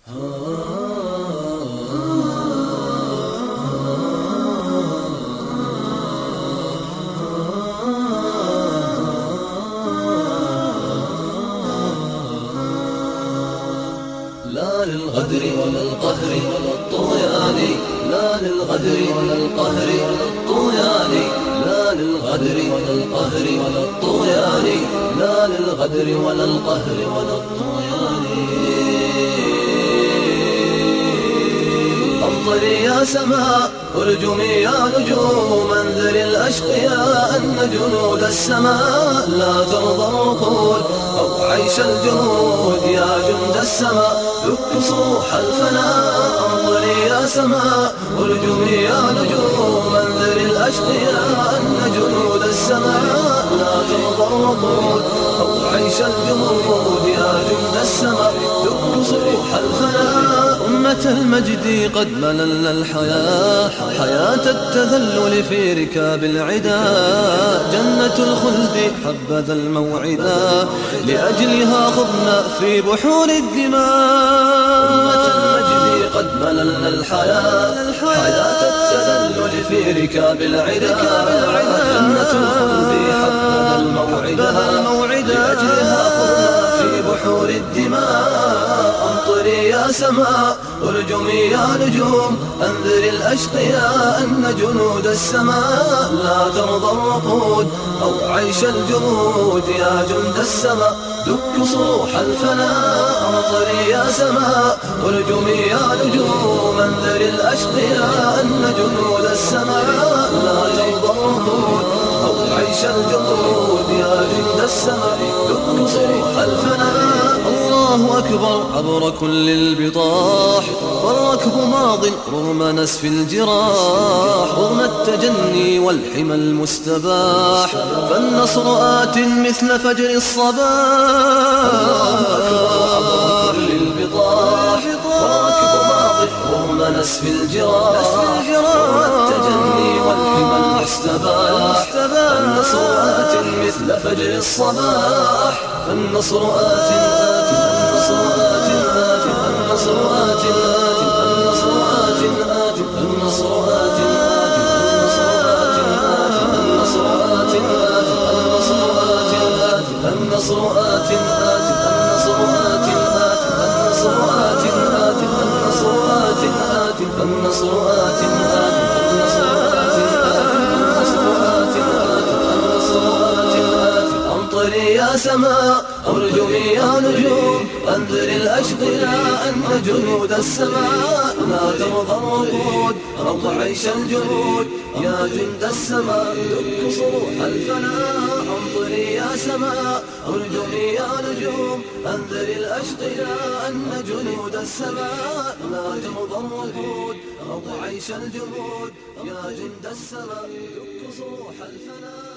لا للغدر ولا القهر ولا الطغيان، لا للغدر ولا القهر ولا الطغيان، لا للغدر ولا القهر ولا الطغيان، لا للغدر ولا القهر ولا الطغيان. أمطري يا سماء ارجمي يا نجوم، انذر الأشقياء أن جنود السماء لا ترضى الركود أو عيش الجنود. يا جند السماء دك صروح الفناء، أمطري يا سماء ارجمي يا نجوم، انذر الأشقياء أن جنود السماء لا ترضى الركود أو عيش الجنود. يا جند السماء دك صروح الفناء. أمة المجد قد مللنا الحياة، حياة التذلل في ركاب العدا، جنة الخلد حبذا الموعدا، لأجلها خضنا في بحور الدماء. أمة المجد قد مللنا الحياة، حياة التذلل في ركاب العدا، جنة الخلد حبذا الموعدا، لأجلها خضنا في بحور الدماء. أمطري يا سماء ارجمي يا نجوم، انذر الأشقياء أن جنود السماء لا ترضى الركود أو عيش الجنود. يا جند السماء دك صروح الفناء، أمطري يا سماء ارجمي يا نجوم، انذر الأشقياء أن جنود السماء لا ترضى الركود أو عيش الجنود. يا جند السماء دك صروح الفناء. الله أكبر عبر كل البطاح، فالركب ماض رغم نسف الجراح، رغم التجني والحمى المستباح، فالنصر آت مثل فجر الصباح. الله أكبر عبر كل البطاح، فالركب ماض رغم نسف الجراح، رغم التجني والحمى المستباح، فالنصر آت مثل فجر الصباح. فالنصر آت النصر آت النصر آت النصر آت النصر آت النصر آت النصر آت النصر آت النصر آت النصر آت النصر آت النصر آت أمطري يا سماء ارجمي يا نجوم، انذر الأشقياء أن جنود السماء لا ترضى الركود أو عيش الجنود. يا جند السماء دك صروح الفناء، أمطري يا سماء ارجمي يا نجوم، انذر الأشقياء أن جنود السماء لا ترضى الركود أو عيش الجنود. يا جند السماء دك صروح الفناء.